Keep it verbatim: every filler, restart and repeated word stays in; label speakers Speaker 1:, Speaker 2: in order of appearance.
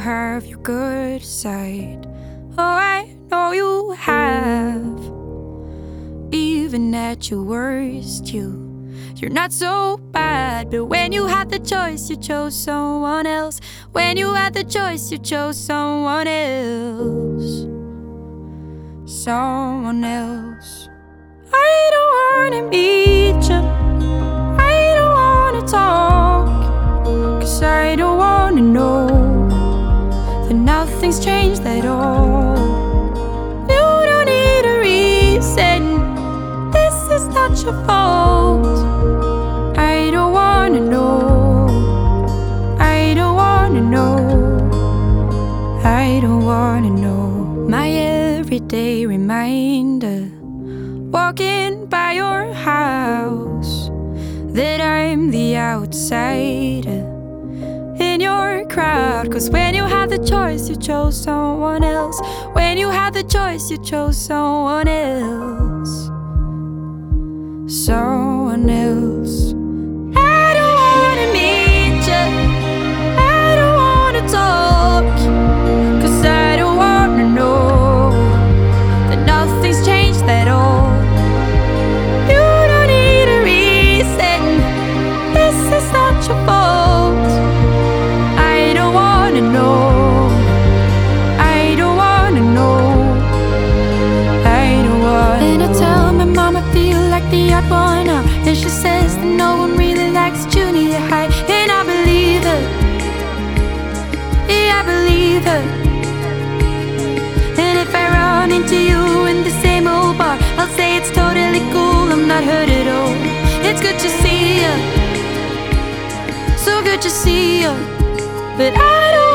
Speaker 1: have your good side. Oh, I know you have. Even at your worst, you You're not so bad. But when you had the choice, you chose someone else. When you had the choice, you chose someone else. Someone else. I don't wanna meet you, I don't wanna talk, 'cause I don't wanna know that nothing's changed at all. You don't need a reason, this is not your fault. I don't wanna know, I don't wanna know, I don't wanna know. My everyday reminder, walking by your house, that I'm the outsider in your crowd. 'Cause when you had the choice, you chose someone else. When you had the choice, you chose someone else. Someone else. I don't wanna meet you, I don't wanna talk, 'cause I don't wanna know that nothing's changed at all. You don't need a reason, this is not your fault. I don't wanna know, I don't wanna know, I don't wanna. And I tell my mom I feel like the odd one out, and she says that no one really likes junior high. And I believe her, yeah, I believe her. And if I run into you in the same old bar, I'll say it's totally cool, I'm not hurt at all. It's good to see you, so good to see you, but I don't